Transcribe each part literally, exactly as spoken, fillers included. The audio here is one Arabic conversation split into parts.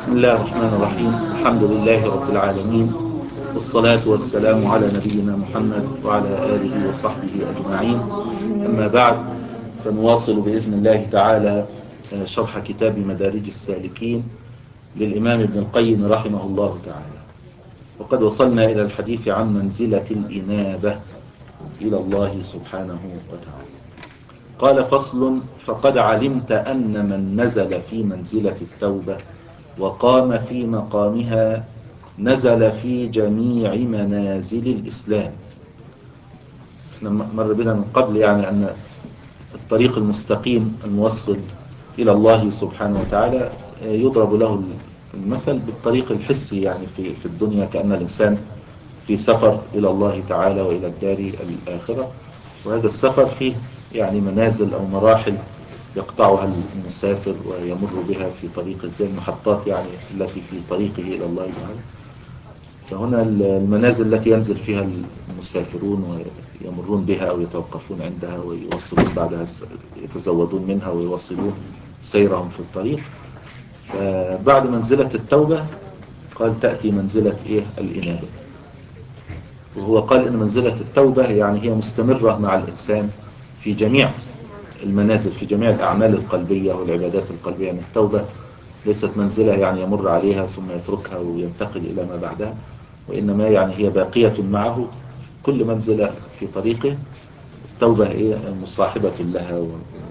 بسم الله الرحمن الرحيم. الحمد لله رب العالمين، والصلاة والسلام على نبينا محمد وعلى آله وصحبه أجمعين. أما بعد، فنواصل بإذن الله تعالى شرح كتاب مدارج السالكين للإمام ابن القيم رحمه الله تعالى. وقد وصلنا إلى الحديث عن منزلة الإنابة إلى الله سبحانه وتعالى. قال: فصل: فقد علمت أن من نزل في منزلة التوبة وقام في مقامها نزل في جميع منازل الإسلام. احنا مر بنا من قبل يعني أن الطريق المستقيم الموصل إلى الله سبحانه وتعالى يضرب له المثل بالطريق الحسي، يعني في في الدنيا كأن الإنسان في سفر إلى الله تعالى وإلى الدار الآخرة، وهذا السفر فيه يعني منازل أو مراحل يقطعها المسافر ويمر بها في طريق زي المحطات يعني التي في طريقه إلى الله تعالى. فهنا المنازل التي ينزل فيها المسافرون ويمرون بها أو يتوقفون عندها ويوصلون بعدها، يتزودون منها ويوصلون سيرهم في الطريق. فبعد منزلة التوبة قال تأتي منزلة إيه؟ الإنابة. وهو قال إن منزلة التوبة يعني هي مستمرة مع الإنسان في جميع المنازل، في جميع الأعمال القلبية والعبادات القلبية. يعني التوبة ليست منزلة يعني يمر عليها ثم يتركها وينتقل إلى ما بعدها، وإنما يعني هي باقية معه كل منزلة في طريقه. التوبة هي مصاحبة لها.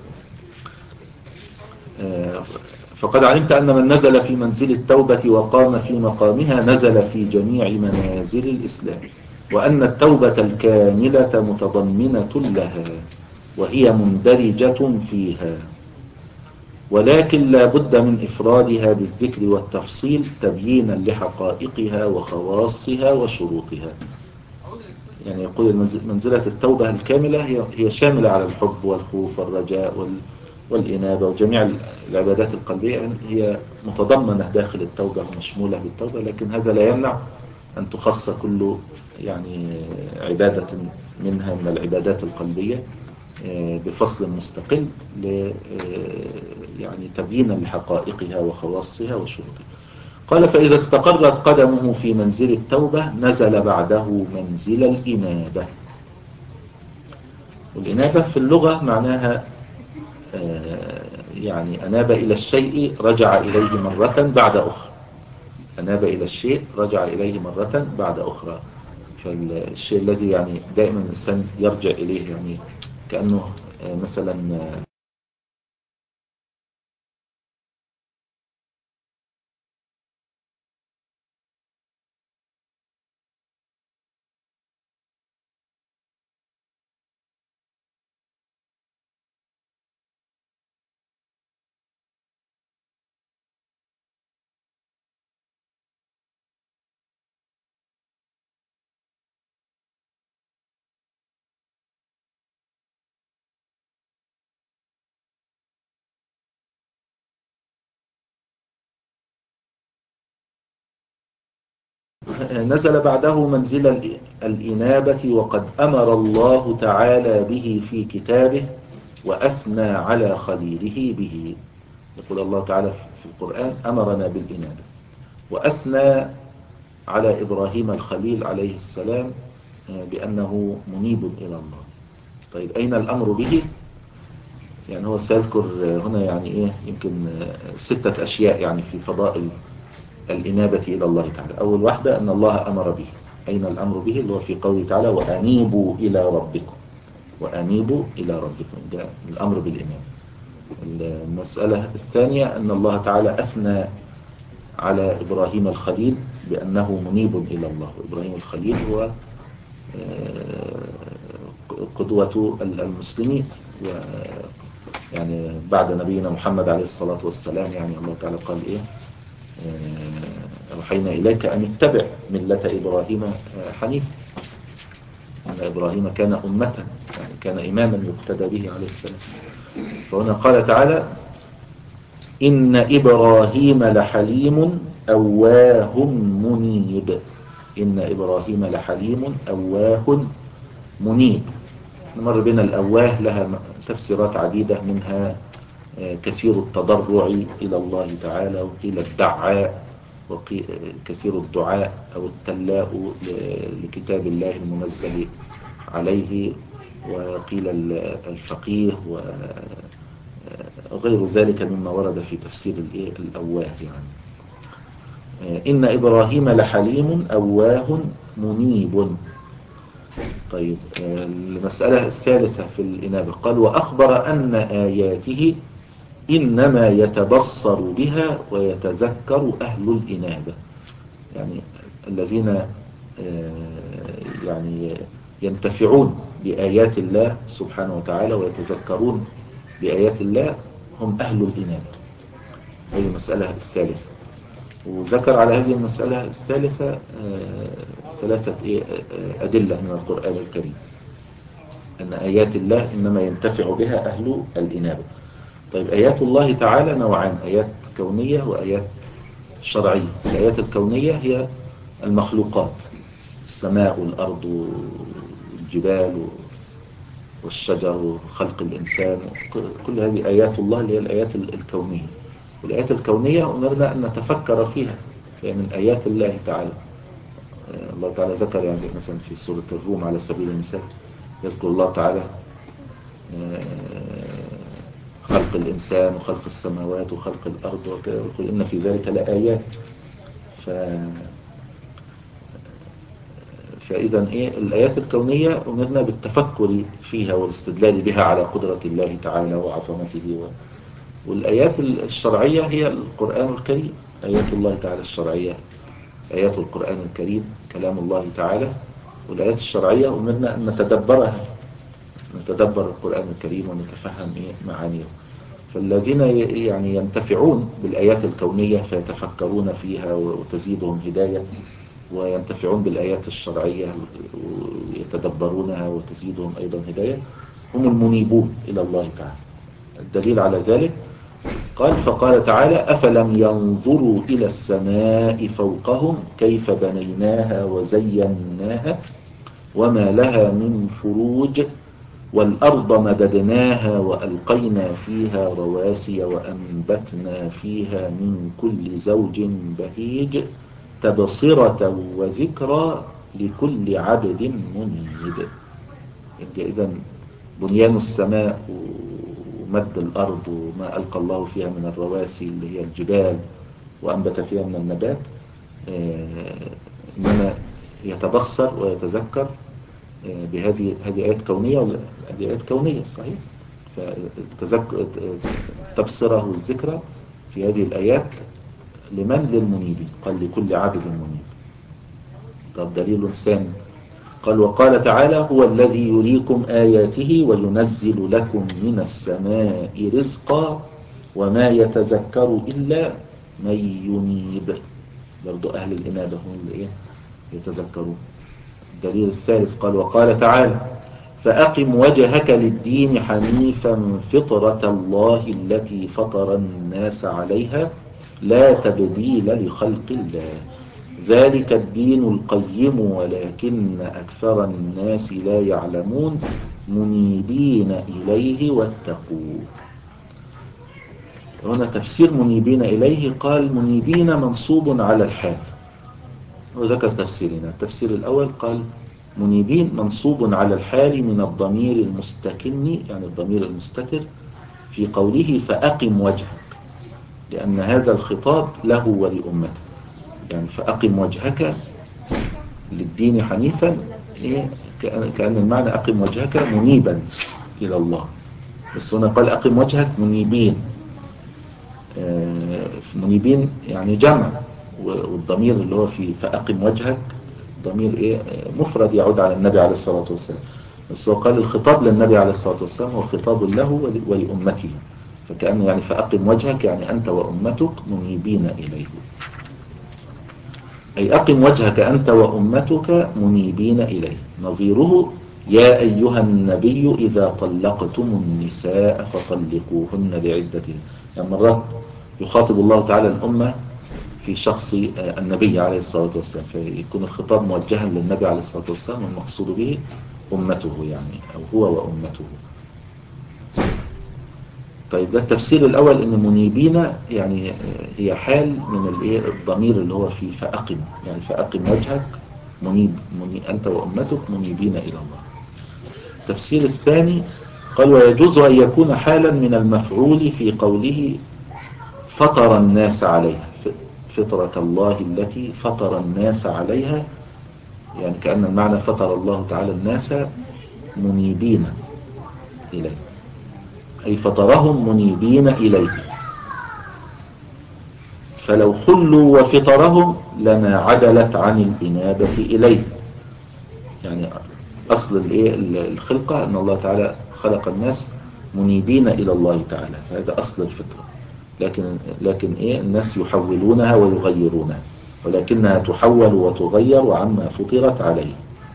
فقد علمت أن من نزل في منزل التوبة وقام في مقامها نزل في جميع منازل الإسلام، وأن التوبة الكاملة متضمنة لها وهي مندرجة فيها، ولكن لا بد من إفرادها بالذكر والتفصيل تبيينا لحقائقها وخواصها وشروطها. يعني يقول منزلة التوبة الكاملة هي هي شاملة على الحب والخوف والرجاء والإنابة وجميع العبادات القلبية، هي متضمنة داخل التوبة ومشمولة بالتوبة، لكن هذا لا يمنع أن تخص كل يعني عبادة منها من العبادات القلبية بفصل مستقل يعني تبيينا لحقائقها وخواصها وشروطها. قال: فإذا استقرت قدمه في منزل التوبة نزل بعده منزل الإنابة. والإنابة في اللغة معناها يعني أناب إلى الشيء رجع إليه مرة بعد أخرى. أناب إلى الشيء رجع إليه مرة بعد أخرى. فالشيء الذي يعني دائما الإنسان يرجع إليه، يعني كأنه مثلا نزل بعده منزل الإنابة، وقد أمر الله تعالى به في كتابه وأثنى على خليله به. يقول الله تعالى في القرآن: أمرنا بالإنابة، وأثنى على إبراهيم الخليل عليه السلام بأنه منيب إلى الله. طيب أين الأمر به؟ يعني هو سيذكر هنا يعني إيه يمكن ستة أشياء يعني في فضائل الإنابة إلى الله تعالى. أول واحدة أن الله أمر به. أين الأمر به؟ اللي هو في قوله تعالى: وأنيبوا إلى ربكم. وأنيبوا إلى ربكم، ده الأمر بالإنابة. المسألة الثانية أن الله تعالى أثنى على إبراهيم الخليل بأنه منيب إلى الله. إبراهيم الخليل هو قدوة المسلمين، يعني بعد نبينا محمد عليه الصلاة والسلام. يعني الله تعالى قال إيه: أوحينا إليك أن اتبع ملة إبراهيم حنيفا. أن إبراهيم كان أمة، يعني كان إماما يقتدى به عليه السلام. فهنا قال تعالى: إن إبراهيم لحليم أواه منيب. إن إبراهيم لحليم أواه منيب. نمر بنا الأواه لها تفسيرات عديدة، منها كثير التضرع إلى الله تعالى، وقيل الدعاء، وكثير الدعاء أو التلاء لكتاب الله المنزل عليه، وقيل الفقيه وغير ذلك مما ورد في تفسير الأواه يعني. إن إبراهيم لحليم أواه منيب. طيب المسألة الثالثة في الإنابة قال وأخبر أن آياته إنما يتبصر بها ويتذكر أهل الإنابة، يعني الذين يعني ينتفعون بآيات الله سبحانه وتعالى ويتذكرون بآيات الله هم أهل الإنابة. هذه المسألة الثالثة. وذكر على هذه المسألة الثالثة ثلاثة أدلة من القرآن الكريم أن آيات الله إنما ينتفع بها أهل الإنابة. طيب آيات الله تعالى نوعان، آيات كونية وآيات شرعية. الآيات الكونية هي المخلوقات، السماء والأرض والجبال والشجر وخلق الإنسان، كل هذه آيات الله اللي هي الآيات الكونية. والآيات الكونية أمرنا أن نتفكر فيها، هي من آيات الله تعالى. الله تعالى ذكر يعني مثلا في سورة الروم على سبيل المثال، يذكر الله تعالى خلق الإنسان وخلق السماوات وخلق الأرض ويقول إن في ذلك لآيات. ف... فإذا إيه الآيات الكونية أمرنا بالتفكر فيها والاستدلال بها على قدرة الله تعالى وعظمته و... والآيات الشرعية هي القرآن الكريم، آيات الله تعالى الشرعية آيات القرآن الكريم كلام الله تعالى. والآيات الشرعية أمرنا أن نتدبرها، نتدبر القرآن الكريم ونتفهم إيه معانيه. فالذين يعني ينتفعون بالآيات الكونية فيتفكرون فيها وتزيدهم هداية، وينتفعون بالآيات الشرعية ويتدبرونها وتزيدهم أيضا هداية، هم المنيبون إلى الله تعالى. الدليل على ذلك قال فقال تعالى أفلم ينظروا إلى السماء فوقهم كيف بنيناها وزيناها وما لها من فروج والأرض مددناها وألقينا فيها رواسي وأنبتنا فيها من كل زوج بهيج تبصرة وذكرى لكل عبد منيب. إذن بنيان السماء ومد الأرض وما ألقى الله فيها من الرواسي اللي هي الجبال وأنبت فيها من النبات إنما يتبصر ويتذكر بهذه هذه آيات كونية، هذه آيات كونية صحيح. فتذكر تبصره والذكرى في هذه الآيات لمن؟ للمنيبين. قال لكل عبد منيب. طب دليل ثاني قال وقال تعالى هو الذي يريكم آياته وينزل لكم من السماء رزقا وما يتذكر إلا من ينيب. برضو أهل الإنابة هم اللي إيه يتذكرون. الدليل الثالث قال وقال تعالى فأقم وجهك للدين حنيفا فطرة الله التي فطر الناس عليها لا تبديل لخلق الله ذلك الدين القيم ولكن أكثر الناس لا يعلمون منيبين إليه واتقوه. هنا تفسير منيبين إليه قال منيبين منصوب على الحال، وذكر تفسيرنا. التفسير الأول قال منيبين منصوب على الحال من الضمير المستكن يعني الضمير المستتر في قوله فأقم وجهك، لأن هذا الخطاب له ولأمته. يعني فأقم وجهك للدين حنيفا إيه كأن المعنى أقم وجهك منيبا إلى الله، بس هنا قال أقم وجهك منيبين. آه منيبين يعني جمع، والضمير اللي هو في فأقم وجهك ضمير إيه مفرد يعود على النبي عليه الصلاة والسلام، بس هو قال الخطاب للنبي عليه الصلاة والسلام هو خطاب له ولأمته، فكأنه يعني فأقم وجهك يعني أنت وأمتك منيبين إليه، أي أقم وجهك أنت وأمتك منيبين إليه. نظيره يا أيها النبي إذا طلقتم النساء فطلقوهن لعدتهن. يعني مرات يخاطب الله تعالى الأمة في شخص النبي عليه الصلاة والسلام، فيكون الخطاب موجها للنبي عليه الصلاة والسلام والمقصود به أمته يعني أو هو وأمته. طيب ده التفسير الأول، إن منيبين يعني هي حال من الإيه الضمير اللي هو في فأقم، يعني فأقم وجهك منيب، منيب أنت وأمتك منيبين إلى الله. التفسير الثاني قال ويجوز أن يكون حالا من المفعول في قوله فطر الناس عليها، فطرة الله التي فطر الناس عليها، يعني كأن المعنى فطر الله تعالى الناس منيبين إليه، أي فطرهم منيبين إليه، فلو خلوا وفطرهم لما عدلت عن الإنابة إليه. يعني أصل الخلقة أن الله تعالى خلق الناس منيبين إلى الله تعالى، فهذا أصل الفطرة. لكن لكن إيه الناس يحولونها ويغيرونها، ولكنها تحول وتغير عما فطرت عليه،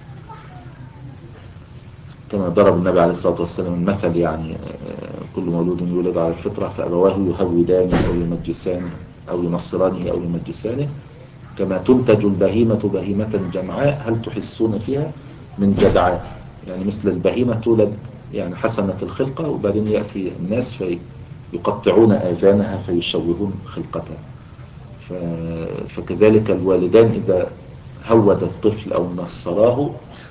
كما ضرب النبي عليه الصلاة والسلام المثل، يعني كل مولود يولد على الفطرة فأبواه يهودانه أو يمجسانه أو ينصرانه أو يمجسانه، كما تنتج البهيمة بهيمة جمعاء هل تحسون فيها من جدعاء. يعني مثل البهيمة تولد يعني حسنة الخلقة، وبعدين يأتي الناس فيقطعون آذانها فيشوهون خلقتها. فكذلك الوالدان إذا هود الطفل أو نصراه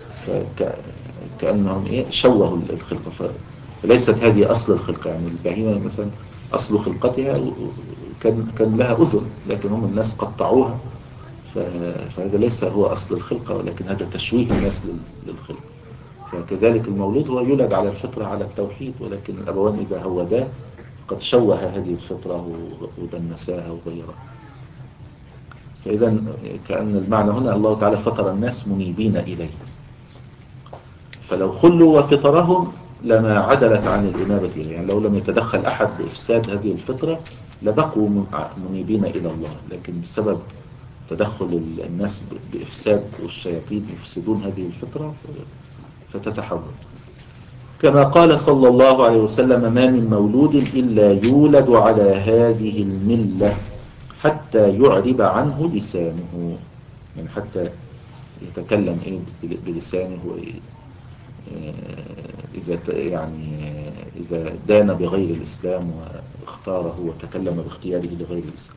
فكأنهم إيه شوهوا الخلقة، فليست هذه أصل الخلقة. يعني البهيمة مثلا أصل خلقتها كان كان لها أذن، لكن هم الناس قطعوها، فهذا ليس هو أصل الخلقة، ولكن هذا تشويه الناس للخلقة. فكذلك المولود هو يولد على الفطرة على التوحيد، ولكن الأبوان إذا هوداه قد شوه هذه الفطرة ودنساها وغيرها. فإذا كأن المعنى هنا الله تعالى فطر الناس منيبين إليه، فلو خلوا وفطرهم لما عدلت عن الإنابة إليه، يعني لو لم يتدخل أحد بإفساد هذه الفطرة لبقوا منيبين إلى الله، لكن بسبب تدخل الناس بإفساد والشياطين يفسدون هذه الفطرة فتتحول. كما قال صلى الله عليه وسلم ما من مولود إلا يولد على هذه الملة حتى يعرب عنه لسانه، يعني حتى يتكلم إيه بلسانه، إذا يعني إذا دان بغير الإسلام واختاره وتكلم باختياره لغير الإسلام.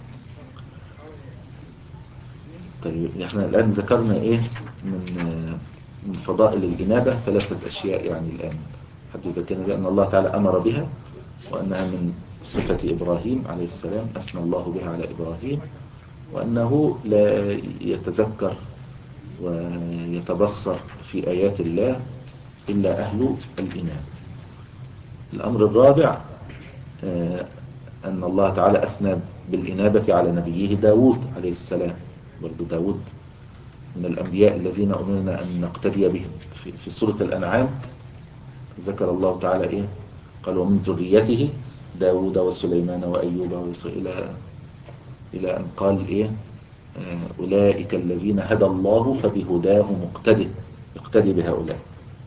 طيب احنا الآن ذكرنا إيه من من فضائل الإنابة ثلاثة أشياء، يعني الآن حتى ذكرنا بأن الله تعالى أمر بها، وأنها من صفة إبراهيم عليه السلام أثنى الله بها على إبراهيم، وأنه لا يتذكر ويتبصر في آيات الله إلا أهل الإنابة. الأمر الرابع أن الله تعالى أثنى بالإنابة على نبيه داود عليه السلام. برضو داود من الأنبياء الذين أمرنا أن نقتدي بهم. في, في سورة الأنعام ذكر الله تعالى إيه؟ قال ومن ذريته داود وسليمان وأيوب ويوسف إلى إلى أن قال إيه؟ أولئك الذين هدى الله فبهداه مقتدي، اقتدي بهؤلاء.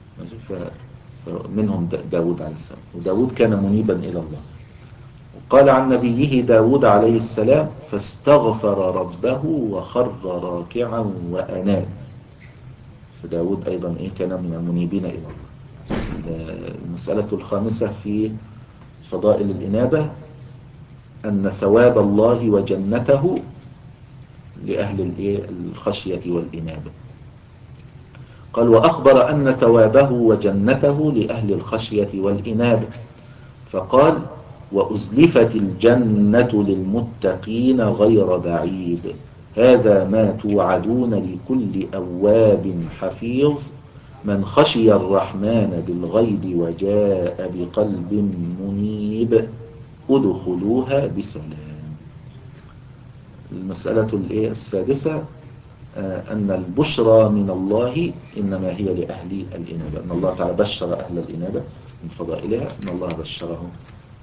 فمنهم داود عليه السلام، وداود كان منيبا إلى الله. وقال عن نبيه داود عليه السلام فاستغفر ربه وخر راكعا وأناب. فداود أيضا إيه كان من المنيبين إلى الله. المسألة الخامسة في فضائل الإنابة أن ثواب الله وجنته لأهل الخشية والإنابة. قال وأخبر أن ثوابه وجنته لأهل الخشية والإنابة، فقال وأزلفت الجنة للمتقين غير بعيد هذا ما توعدون لكل أواب حفيظ من خشي الرحمن بالغيب وجاء بقلب منيب ادخلوها بسلام. المسألة السادسة أن البشرى من الله إنما هي لأهل الإنابة، أن الله تعالى بشر أهل الإنابة من فضائلها أن الله بشرهم.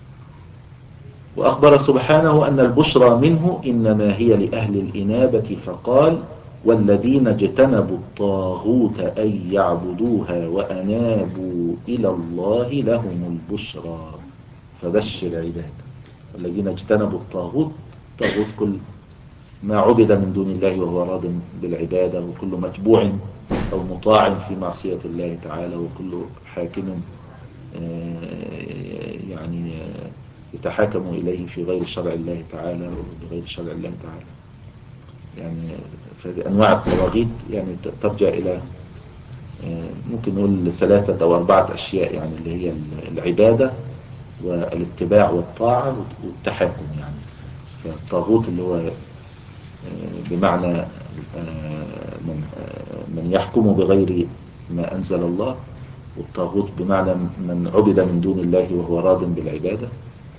وأخبر سبحانه أن البشرى منه إنما هي لأهل الإنابة، فقال والذين اجتنبوا الطاغوت أن يعبدوها وأنابوا إلى الله لهم البشرى فبشر عباد. والذين اجتنبوا الطاغوت، الطاغوت كل ما عبد من دون الله وهو راض بالعبادة، وكل متبوع أو مطاع في معصية الله تعالى، وكل حاكم يعني يتحاكموا إليه في غير شرع الله تعالى وبغير شرع الله تعالى. يعني فهذه أنواع الطواغيت يعني ترجع إلى ممكن نقول ثلاثة أو أربعة أشياء، يعني اللي هي العبادة والاتباع والطاعة والتحاكم. يعني فالطاغوت اللي هو بمعنى من من يحكم بغير ما أنزل الله، والطاغوت بمعنى من عبد من دون الله وهو راض بالعبادة.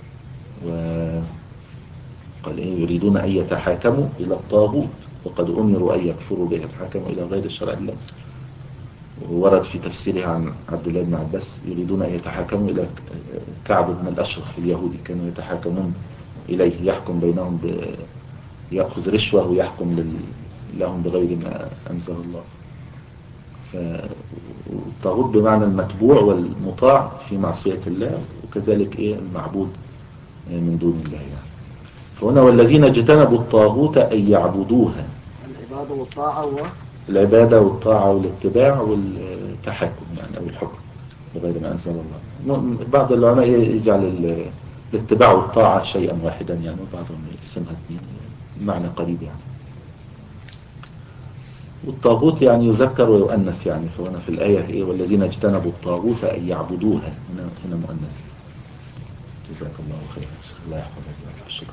وقال إيه يريدون أن يتحاكموا إلى الطاغوت وقد أمروا أن يكفروا به، يتحاكموا إلى غير شرع الله. وورد في تفسيره عن عبد الله بن عباس يريدون أن يتحاكموا إلى كعب بن الأشرف اليهودي، كانوا يتحاكمون إليه يحكم بينهم ب... يأخذ رشوة ويحكم لل... لهم بغير ما أنزل الله. فالطاغوت بمعنى المتبوع والمطاع في معصية الله، وكذلك إيه المعبود من دون الله. يعني فهنا والذين اجتنبوا الطاغوت أن يعبدوها، العبادة والطاعة و... العبادة والطاعة والاتباع والتحاكم يعني أو الحكم بغير ما أنزل الله. بعض العلماء يجعل الاتباع والطاعة شيئا واحدا يعني، وبعضهم يقسمها اثنين معنى قريب يعني. والطاغوت يعني يذكر ويؤنث يعني، فهنا في الآية إيه والذين اجتنبوا الطاغوت أن يعبدوها، هنا هنا مؤنث. جزاك الله خير، الله يحفظك. شكرا.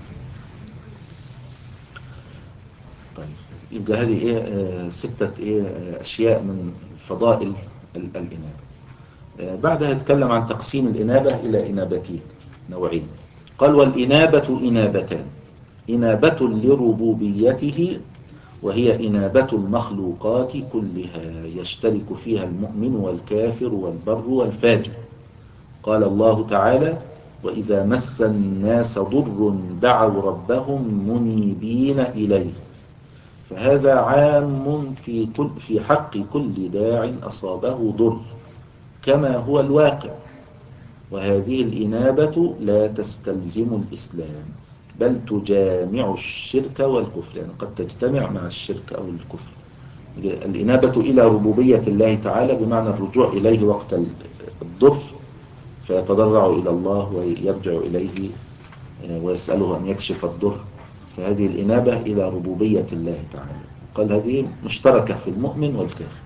طيب يبقى هذه إيه آه ستة إيه آه أشياء من فضائل الإنابة. آه بعدها يتكلم عن تقسيم الإنابة إلى إنابتين نوعين. قال والإنابة إنابتان: إنابة لربوبيته وهي إنابة المخلوقات كلها يشترك فيها المؤمن والكافر والبر والفاجر. قال الله تعالى: وإذا مس الناس ضر دعوا ربهم منيبين إليه. فهذا عام في كل في حق كل داع أصابه ضر كما هو الواقع. وهذه الإنابة لا تستلزم الإسلام بل تجامع الشرك والكفر، يعني قد تجتمع مع الشرك أو الكفر. الإنابة إلى ربوبية الله تعالى بمعنى الرجوع إليه وقت الضر، فيتضرع إلى الله ويرجع إليه ويسأله أن يكشف الضر. فهذه الإنابة إلى ربوبية الله تعالى، قال هذه مشتركة في المؤمن والكافر،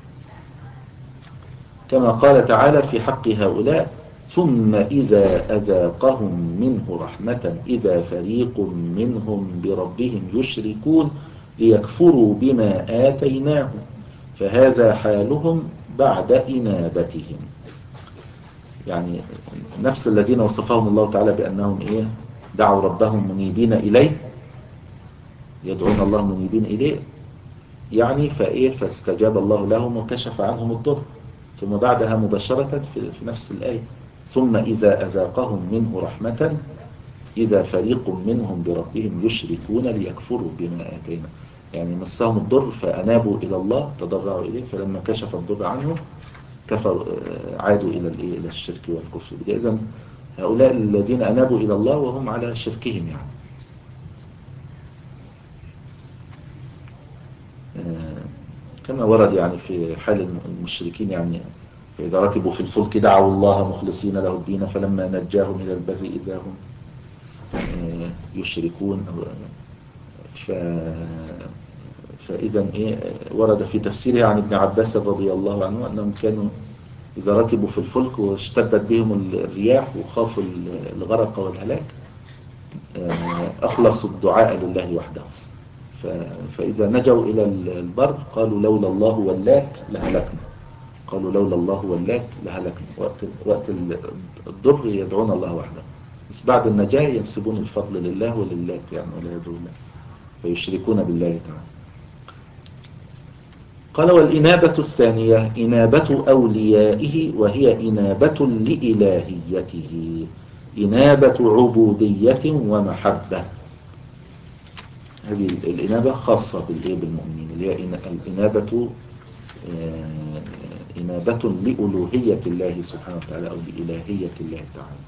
كما قال تعالى في حق هؤلاء: ثم إذا أذاقهم منه رحمة إذا فريق منهم بربهم يشركون ليكفروا بما آتيناهم فهذا حالهم بعد إنابتهم. يعني نفس الذين وصفهم الله تعالى بأنهم إيه دعوا ربهم منيبين إليه، يدعون الله منيبين إليه يعني فإيه فاستجاب الله لهم وكشف عنهم الضر. ثم بعدها مباشرة في نفس الآية: ثم إذا أذاقهم منه رحمة إذا فريق منهم بربهم يشركون ليكفروا بما آتينا. يعني مسهم الضر فأنابوا إلى الله تضرعوا إليه، فلما كشف الضر عنهم كفر عادوا إلى إلى الشرك والكفر. إذن هؤلاء الذين أنابوا إلى الله وهم على شركهم يعني. كما ورد يعني في حال المشركين يعني فإذا ركبوا في الفلك دعوا الله مخلصين له الدين فلما نجاهم إلى البر إذا هم يشركون. ف... فإذا إيه ورد في تفسيره عن ابن عباس رضي الله عنه أنهم كانوا إذا ركبوا في الفلك واشتدت بهم الرياح وخافوا الغرق والهلاك أخلصوا الدعاء لله وحده. ف... فإذا نجوا إلى البر قالوا لولا الله واللات لهلكنا، قالوا لولا الله واللات لهلكنا. وقت وقت الضر يدعون الله وحده، بس بعد النجاة ينسبون الفضل لله وللات يعني والعياذ بالله، فيشركون بالله تعالى. قال والإنابة الثانية إنابة أوليائه وهي إنابة لإلهيته، إنابة عبودية ومحبة. هذه الإنابة خاصة بالمؤمنين اللي هي الإنابة إنابة لألوهية الله سبحانه وتعالى أو لإلهية الله تعالى.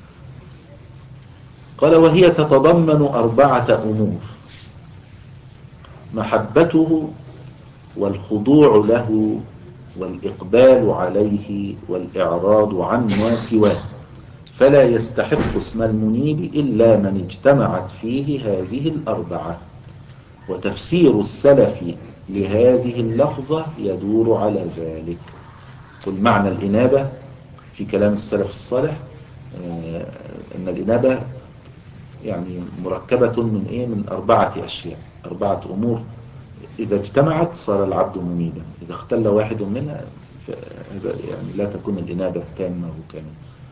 قال وهي تتضمن أربعة أمور: محبته والخضوع له والإقبال عليه والإعراض عما سواه، فلا يستحق اسم المنيب إلا من اجتمعت فيه هذه الأربعة. وتفسير السلف لهذه اللفظة يدور على ذلك. قل معنى الإنابة في كلام السلف الصالح آه أن الإنابة يعني مركبة من إيه؟ من أربعة أشياء، أربعة أمور إذا اجتمعت صار العبد منيبا، إذا اختل واحد منها يعني لا تكون الإنابة تامة وكاملة.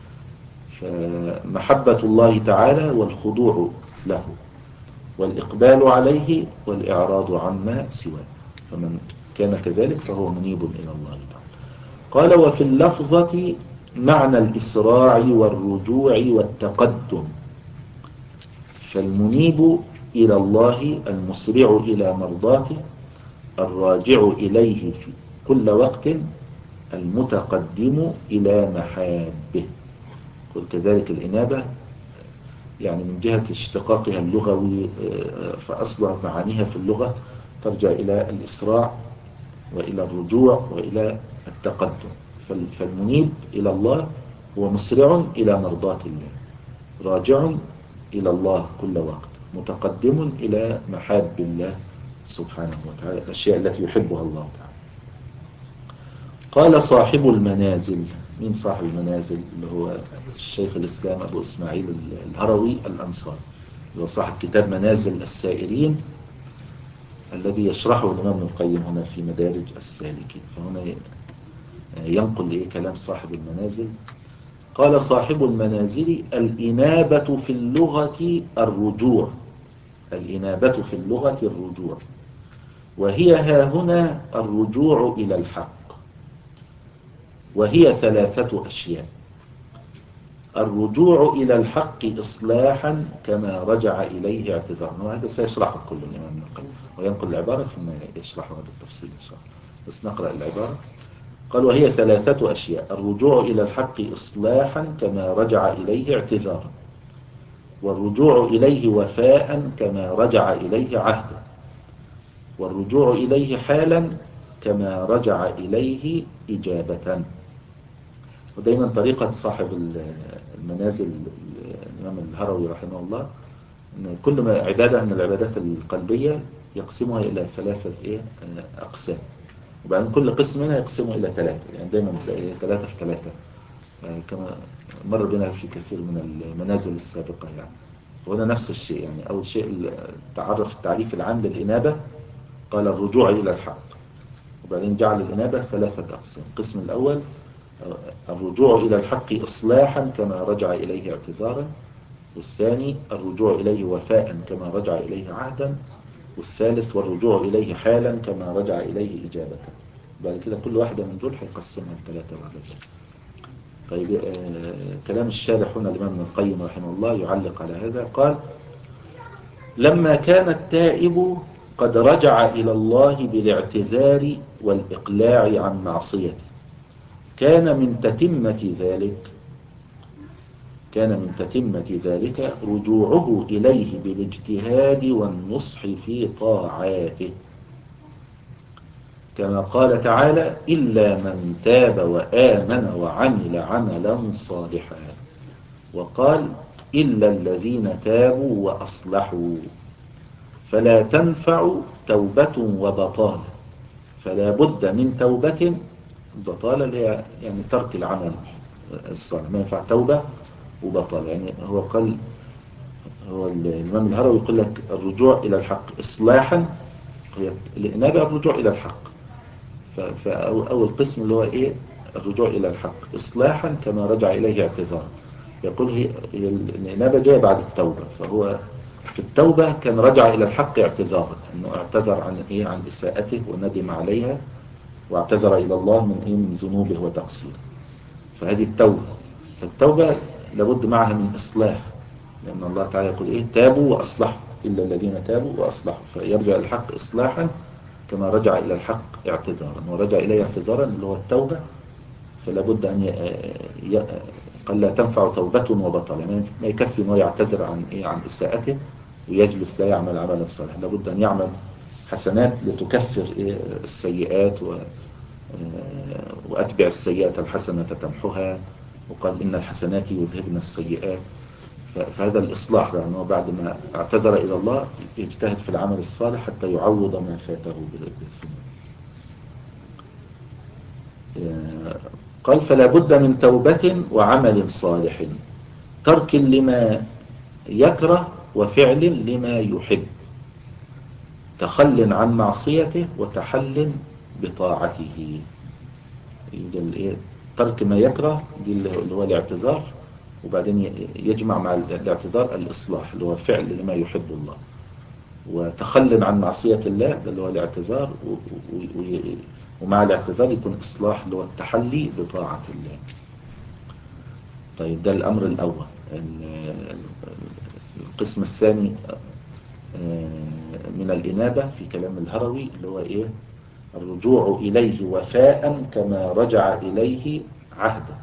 فمحبة الله تعالى والخضوع له والإقبال عليه والإعراض عما سواه، فمن كان كذلك فهو منيب إلى الله تعالى. قال وفي اللفظة معنى الإسراع والرجوع والتقدم، فالمنيب إلى الله المسرع إلى مرضاته الراجع إليه في كل وقت المتقدم إلى محابه. قل كذلك الإنابة يعني من جهة اشتقاقها اللغوي فأصلها معانيها في اللغة ترجع إلى الإسراع وإلى الرجوع وإلى التقدم. فالمنيب إلى الله هو مسرع إلى مرضاة الله، راجع إلى الله كل وقت، متقدم إلى محاب الله سبحانه وتعالى، الأشياء التي يحبها الله تعالى. قال صاحب المنازل، من صاحب المنازل؟ اللي هو الشيخ الإسلام أبو إسماعيل الهروي الأنصاري، هو صاحب كتاب منازل السائرين الذي يشرحه الإمام ابن القيم هنا في مدارج السالكين. فهنا ينقل إيه كلام صاحب المنازل. قال صاحب المنازل الإنابة في اللغة الرجوع، الإنابة في اللغة الرجوع، وهي ها هنا الرجوع إلى الحق، وهي ثلاثة أشياء: الرجوع إلى الحق إصلاحا كما رجع إليه اعتذارا. وهذا سيشرحه كل الإمام ابن القيم وينقل العبارة ثم يشرحها بالتفصيل إن شاء الله، بس نقرأ العبارة. قال وهي ثلاثة أشياء: الرجوع إلى الحق إصلاحا كما رجع إليه اعتذارا، والرجوع إليه وفاء كما رجع إليه عهدا، والرجوع إليه حالا كما رجع إليه إجابة. ودايما طريقة صاحب المنازل الإمام الهروي رحمه الله أن كل ما عبادة من العبادات القلبية يقسمها إلى ثلاثة إيه أقسام، وبعدين كل قسم منها يقسمه إلى ثلاثة، يعني دايما تلاقي ثلاثة في ثلاثة كما مر بنا في كثير من المنازل السابقة. يعني وهنا نفس الشيء، يعني أول شيء تعرف التعريف العام للإنابة، قال الرجوع إلى الحق، وبعدين جعل الإنابة ثلاثة أقسام. القسم الأول الرجوع إلى الحق إصلاحا كما رجع إليه اعتذارا، والثاني الرجوع إليه وفاء كما رجع إليه عهدا، والثالث والرجوع إليه حالا كما رجع إليه إجابة. بعد كده كل واحدة من دول هيقسمها لثلاثة بعد كده. طيب آه كلام الشارح هنا الإمام ابن القيم رحمه الله يعلق على هذا. قال لما كان التائب قد رجع إلى الله بالاعتذار والإقلاع عن معصيته كان من تتمة ذلك كان من تتمة ذلك رجوعه إليه بالاجتهاد والنصح في طاعاته، كما قال تعالى إلا من تاب وآمن وعمل عملا صالحا، وقال إلا الذين تابوا وأصلحوا، فلا تنفع توبة وبطالة، فلا بد من توبة. البطالة اللي هي يعني ترك العمل الصالح، ما ينفع توبة وبطالة. يعني هو قال هو الإمام الهروي يقول لك الرجوع إلى الحق إصلاحا، هي الإنابة الرجوع إلى الحق، فأول قسم اللي هو إيه الرجوع إلى الحق إصلاحا كما رجع إليه اعتذارا. يقول هي الإنابة جاء بعد التوبة، فهو في التوبة كان رجع إلى الحق اعتذارا، أنه اعتذر عن إيه عن إساءته وندم عليها واعتذر إلى الله من إيه من ذنوبه وتقصيره، فهذه التوبة. فالتوبة لابد معها من إصلاح، لأن الله تعالى يقول إيه تابوا وأصلحوا إلا الذين تابوا وأصلحوا، فيرجع الحق إصلاحا كما رجع إلى الحق اعتذارا، ورجع إليه اعتذارا اللي هو التوبة. فلا بد أن ي... قال لا تنفع توبة وبطل، يعني ما يكفي أنه يعتذر عن إيه عن إساءته ويجلس لا يعمل عملا صالحا، لا بد أن يعمل حسنات لتكفر إيه السيئات و... وأتبع السيئة الحسنة تمحها، وقال إن الحسنات يذهبن السيئات. فهذا الإصلاح، لأنه بعد ما اعتذر إلى الله يجتهد في العمل الصالح حتى يعوض ما فاته بالسنة. قال فلا بد من توبة وعمل صالح، ترك لما يكره وفعل لما يحب، تخل عن معصيته وتحل بطاعته. ترك ما يكره دي اللي هو الاعتذار، وبعدين يجمع مع الاعتذار الإصلاح اللي هو فعل لما يحب الله، وتخل عن معصية الله ده اللي هو الاعتذار، ومع الاعتذار يكون إصلاح اللي هو التحلي بطاعة الله. طيب ده الأمر الأول. القسم الثاني من الإنابة في كلام الهروي اللي هو إيه؟ الرجوع إليه وفاء كما رجع إليه عهدا.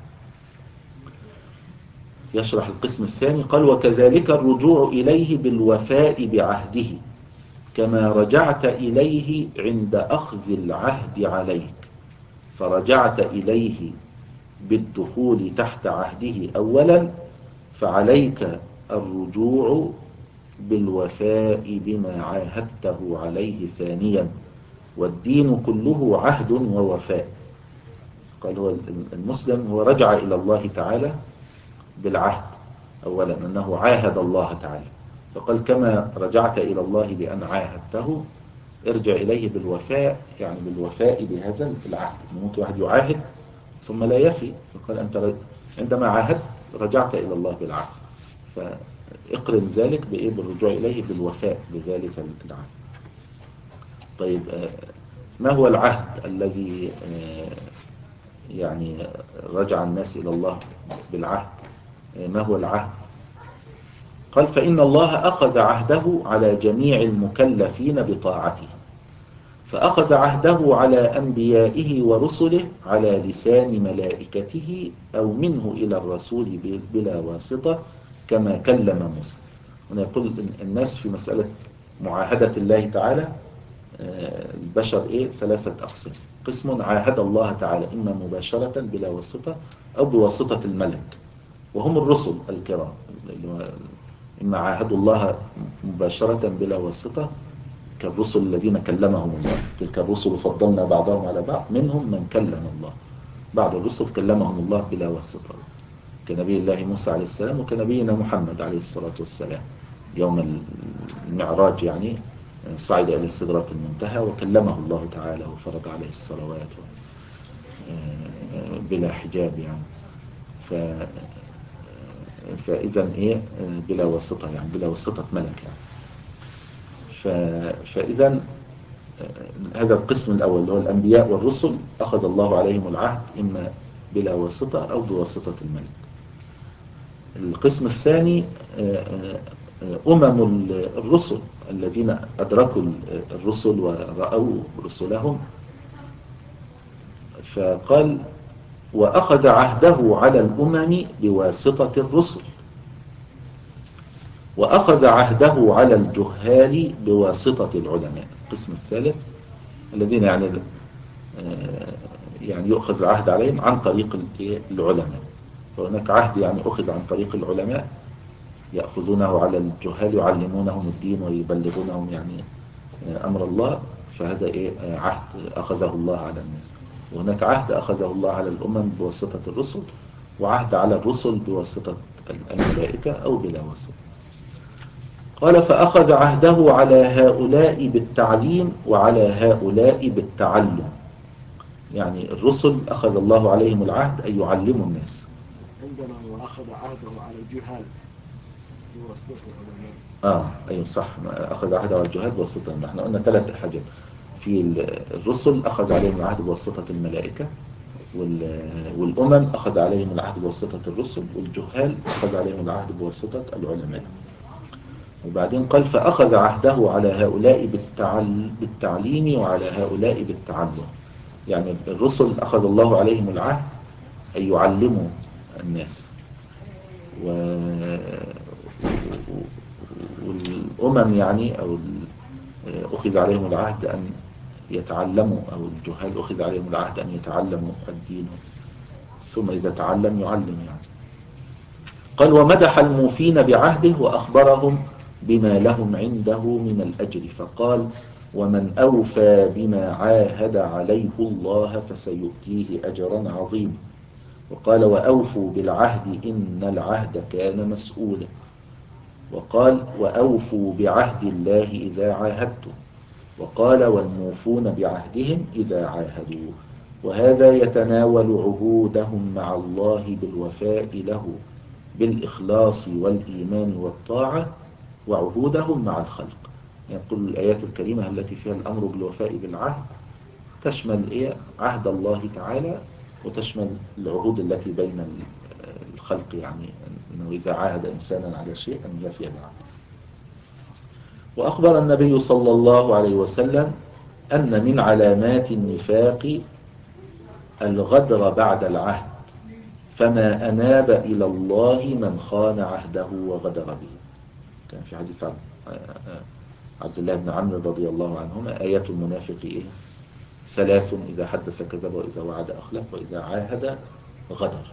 يشرح القسم الثاني قال وكذلك الرجوع إليه بالوفاء بعهده كما رجعت إليه عند أخذ العهد عليك، فرجعت إليه بالدخول تحت عهده أولا، فعليك الرجوع بالوفاء بما عاهدته عليه ثانيا، والدين كله عهد ووفاء. قال هو المسلم هو رجع إلى الله تعالى بالعهد أولا، أنه عاهد الله تعالى، فقال كما رجعت إلى الله بأن عاهدته ارجع إليه بالوفاء، يعني بالوفاء بهذا العهد. ممكن واحد يعاهد ثم لا يفي، فقال أنت عندما عاهدت رجعت إلى الله بالعهد، فاقرن ذلك بإيه؟ بالرجوع إليه بالوفاء بذلك العهد. طيب ما هو العهد الذي يعني رجع الناس إلى الله بالعهد؟ ما هو العهد؟ قال فإن الله أخذ عهده على جميع المكلفين بطاعته، فأخذ عهده على أنبيائه ورسله على لسان ملائكته أو منه إلى الرسول بلا واسطة كما كلم موسى. هنا يقول الناس في مسألة معاهدة الله تعالى البشر إيه؟ ثلاثة أقسام. قسم عاهد الله تعالى إما مباشرة بلا واسطة أو بواسطة الملك، وهم الرسل الكرام، إما عاهدوا الله مباشرة بلا واسطة كالرسل الذين كلمهم الله، تلك الرسل فضلنا بعضهم على بعض منهم من كلم الله، بعض الرسل كلمهم الله بلا واسطة كنبي الله موسى عليه السلام وكنبينا محمد عليه الصلاة والسلام يوم المعراج، يعني صعد إلى السدرة المنتهى وكلمه الله تعالى وفرض عليه الصلوات بلا حجاب يعني. ف فإذا إيه بلا واسطة، يعني بلا واسطة ملك يعني. ف... فإذا هذا القسم الأول اللي هو الأنبياء والرسل أخذ الله عليهم العهد إما بلا واسطة أو بواسطة الملك. القسم الثاني أمم الرسل الذين أدركوا الرسل ورأوا رسلهم، فقال وأخذ عهده على الأمم بواسطة الرسل، وأخذ عهده على الجهال بواسطة العلماء. القسم الثالث الذين يعني يعني يؤخذ العهد عليهم عن طريق العلماء، فهناك عهد يعني أخذ عن طريق العلماء يأخذونه على الجهال يعلمونهم الدين ويبلغونهم يعني أمر الله، فهذا إيه عهد أخذه الله على الناس. وهناك عهد أخذه الله على الأمم بواسطة الرسل، وعهد على الرسل بواسطة الملائكة أو بلا واسطة. قال فأخذ عهده على هؤلاء بالتعليم وعلى هؤلاء بالتعلم، يعني الرسل أخذ الله عليهم العهد أن يعلموا الناس. عندنا وأخذ عهده على الجهال بواسطة العلماء. آه أيوة صح، أخذ عهده على الجهال بواسطة. احنا قلنا ثلاث حاجات في الرسل، أخذ عليهم العهد بواسطة الملائكة، والأمم أخذ عليهم العهد بواسطة الرسل، والجهال أخذ عليهم العهد بواسطة العلماء. وبعدين قال فأخذ عهده على هؤلاء بالتعليم وعلى هؤلاء بالتعلم، يعني الرسل أخذ الله عليهم العهد أن يعلموا الناس، و... والأمم يعني أو أخذ عليهم العهد أن يتعلموا، أو الجهال أخذ عليهم العهد أن يتعلموا الدين، ثم إذا تعلم يعلم يعني. قال ومدح الموفين بعهده وأخبرهم بما لهم عنده من الأجر، فقال ومن أوفى بما عاهد عليه الله فسيؤتيه أجرا عظيما. وقال وأوفوا بالعهد إن العهد كان مسؤولا. وقال وأوفوا بعهد الله إذا عاهدتم. وقال والموفون بعهدهم إذا عاهدوا. وهذا يتناول عهودهم مع الله بالوفاء له بالإخلاص والإيمان والطاعة، وعهودهم مع الخلق. يقول الآيات الكريمة التي فيها الأمر بالوفاء بالعهد تشمل إيه؟ عهد الله تعالى، وتشمل العهود التي بين الخلق، يعني أنه إذا عاهد إنسانا على شيء أن يفي بعهده. وأخبر النبي صلى الله عليه وسلم أن من علامات النفاق الغدر بعد العهد، فما أناب إلى الله من خان عهده وغدر به. كان في حديث عبد الله بن عمرو رضي الله عنهما آيات المنافق إيه؟ ثلاث: إذا حدث كذب، وإذا وعد أخلف، وإذا عاهد غدر.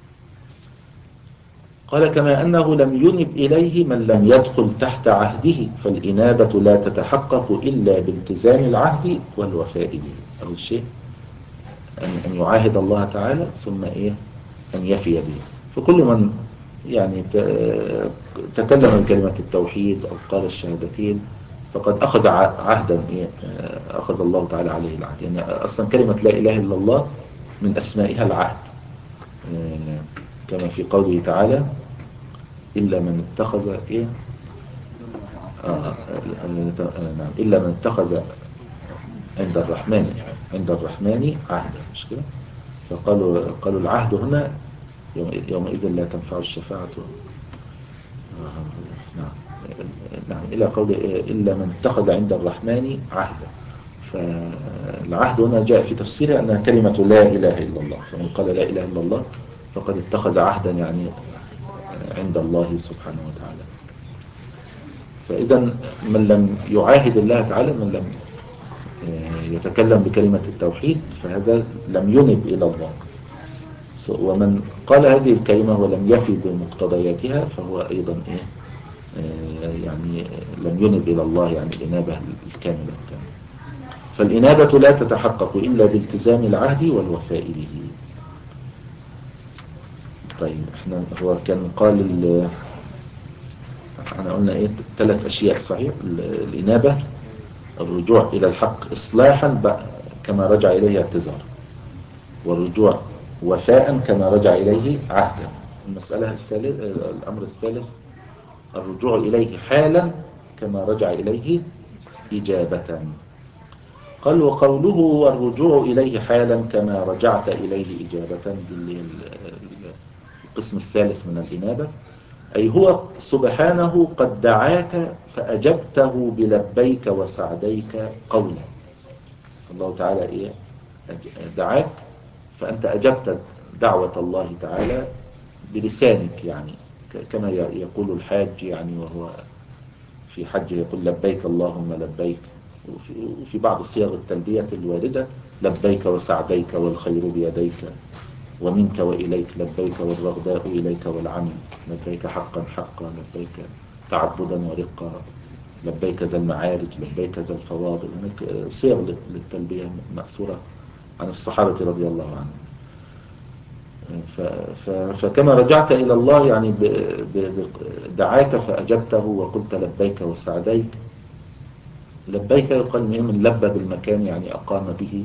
قال كما أنه لم ينب إليه من لم يدخل تحت عهده، فالإنابة لا تتحقق إلا بالتزام العهد والوفاء به. أول شيء أن يعاهد الله تعالى، ثم إيه؟ أن يفي به. فكل من يعني تكلم بكلمة التوحيد أو قال الشهادتين فقد أخذ عهدا، إيه؟ أخذ الله تعالى عليه العهد. يعني أصلا كلمة لا إله إلا الله من أسمائها العهد، كما في قوله تعالى إلا من اتخذ إيه؟ آه نعم إلا من اتخذ عند الرحمن عند الرحمن عهدا، مش كده؟ فقالوا قالوا العهد هنا يومئذ لا تنفع الشفاعة. نعم نعم إلى قول إلا من اتخذ عند الرحمن عهدا. فالعهد هنا جاء في تفسيره أنها كلمة لا إله إلا الله، فمن قال لا إله إلا الله فقد اتخذ عهدا يعني عند الله سبحانه وتعالى. فإذا من لم يعاهد الله تعالى، من لم يتكلم بكلمة التوحيد، فهذا لم ينب إلى الله. ومن قال هذه الكلمة ولم يفي بمقتضياتها فهو أيضا إيه؟ يعني لم ينب إلى الله، يعني الإنابة الكاملة التامة. فالإنابة لا تتحقق إلا بالتزام العهد والوفاء به. طيب احنا هو كان قال احنا قلنا ايه؟ ثلاث أشياء صحيح. الإنابة الرجوع إلى الحق إصلاحا كما رجع إليه اعتذار، والرجوع وفاء كما رجع إليه عهدا. المسألة الثالث الأمر الثالث الرجوع إليه حالا كما رجع إليه إجابة. قال وقوله والرجوع إليه حالا كما رجعت إليه إجابة، القسم الثالث من الإنابة، أي هو سبحانه قد دعاك فأجبته بلبيك وسعديك قولا. الله تعالى إيه؟ دعاك فأنت أجبت دعوة الله تعالى بلسانك، يعني كما يقول الحاج يعني وهو في حج يقول لبيك اللهم لبيك. وفي بعض صيغ التلبية الواردة لبيك وسعديك والخير بيديك ومنك وإليك لبيك والرغباء إليك والعمل لبيك حقا حقا لبيك تعبدا ورقا لبيك ذا المعارج لبيك ذا الفواضل. صيغ للتلبية مأثورة عن الصحابة رضي الله عنهم. فكما رجعت إلى الله يعني دعاك فأجبته وقلت لبيك وسعديك. لبيك يقال من لبى بالمكان يعني أقام به،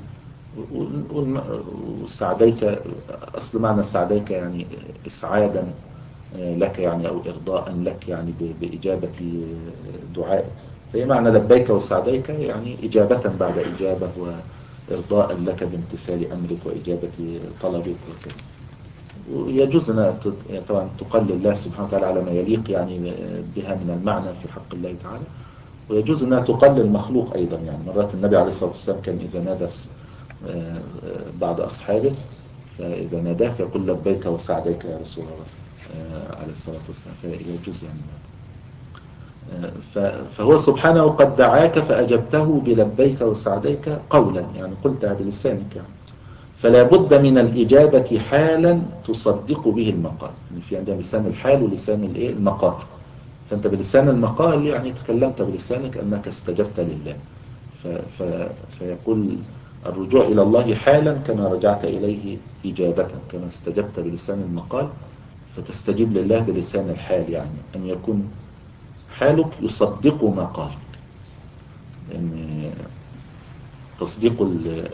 والسعديك أصل معنى السعديك يعني إسعادا لك يعني أو إرضاء لك يعني بإجابة دعاء. فهي معنى لبيك وسعديك يعني إجابة بعد إجابة وإرضاء لك بامتثال أمرك وإجابة طلبك وكذا. ويجوز أن طبعا تقل الله سبحانه وتعالى على ما يليق يعني بها من المعنى في حق الله تعالى، ويجوز أنها تقل المخلوق أيضا. يعني مرات النبي عليه الصلاة والسلام كان إذا نادى بعض أصحابه فإذا ناداه فيقول لبيك وسعديك يا رسول الله عليه الصلاة والسلام، فيجوز يعني. فهو سبحانه قد دعاك فأجبته بلبيك وسعديك قولا، يعني قلتها بلسانك يعني. فلا بد من الإجابة حالا تصدق به المقال، يعني في عندنا لسان الحال ولسان الايه المقال. فأنت بلسان المقال يعني تكلمت بلسانك أنك استجبت لله، ف ف فيقول الرجوع إلى الله حالا كما رجعت إليه إجابة، كما استجبت بلسان المقال فتستجيب لله بلسان الحال، يعني أن يكون حالك يصدق ما قال. يعني تصديق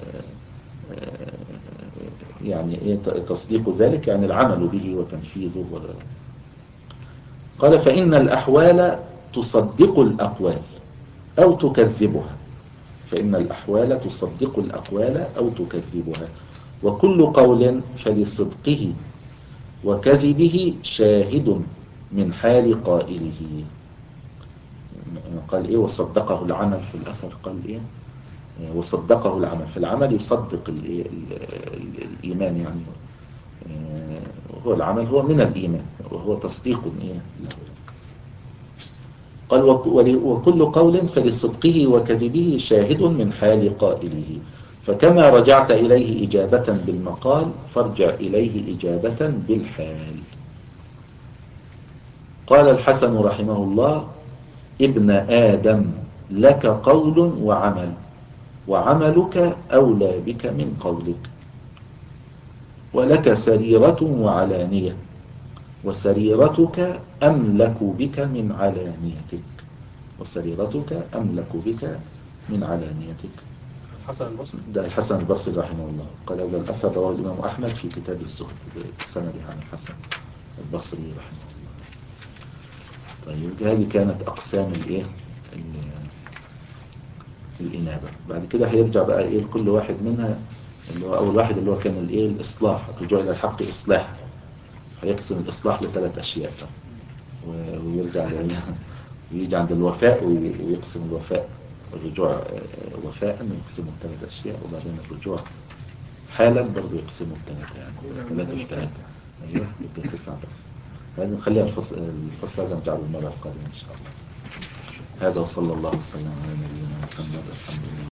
يعني ايه تصديق ذلك؟ يعني العمل به وتنفيذه. قال فإن الأحوال تصدق الأقوال أو تكذبها، فإن الأحوال تصدق الأقوال أو تكذبها، وكل قول فلصدقه وكذبه شاهد من حال قائله. قال إيه وصدقه العمل في الأثر، قال إيه وصدقه العمل، في العمل يصدق الإيمان، يعني هو العمل هو من الإيمان وهو تصديق إيه. قال وكل قول فلصدقه وكذبه شاهد من حال قائله، فكما رجعت إليه إجابة بالمقال فارجع إليه إجابة بالحال. قال الحسن رحمه الله ابن آدم لك قول وعمل، وعملك أولى بك من قولك، ولك سريرة وعلانية، وسريرتك أملك بك من علانيتك، وسريرتك أملك بك من علانيتك. الحسن البصري ده الحسن البصري رحمه الله قال هذا الأثر رواه الإمام أحمد في كتاب الزهد بسند عن الحسن البصري رحمه الله. طيب هذه كانت أقسام الإيه الإنابة. بعد كده هيرجع بقى إيه لكل واحد منها، اللي هو أول واحد اللي هو كان الإيه الإصلاح، الرجوع إلى الحق إصلاح. هيقسم الإصلاح لثلاث أشياء ويرجع ويجي عند الوفاء ويقسم الوفاء، الرجوع وفاء يقسمه ثلاث أشياء، وبعدين الرجوع حالا برضه يقسمه الثلاثة، يعني ثلاثة في ثلاثة. أيوه يبقى تسعة بس. هذا نخليها الفصل الفصل هذا نجعله المرة القادمة إن شاء الله. هذا وصلى الله وسلم على نبينا محمد الحمد لله.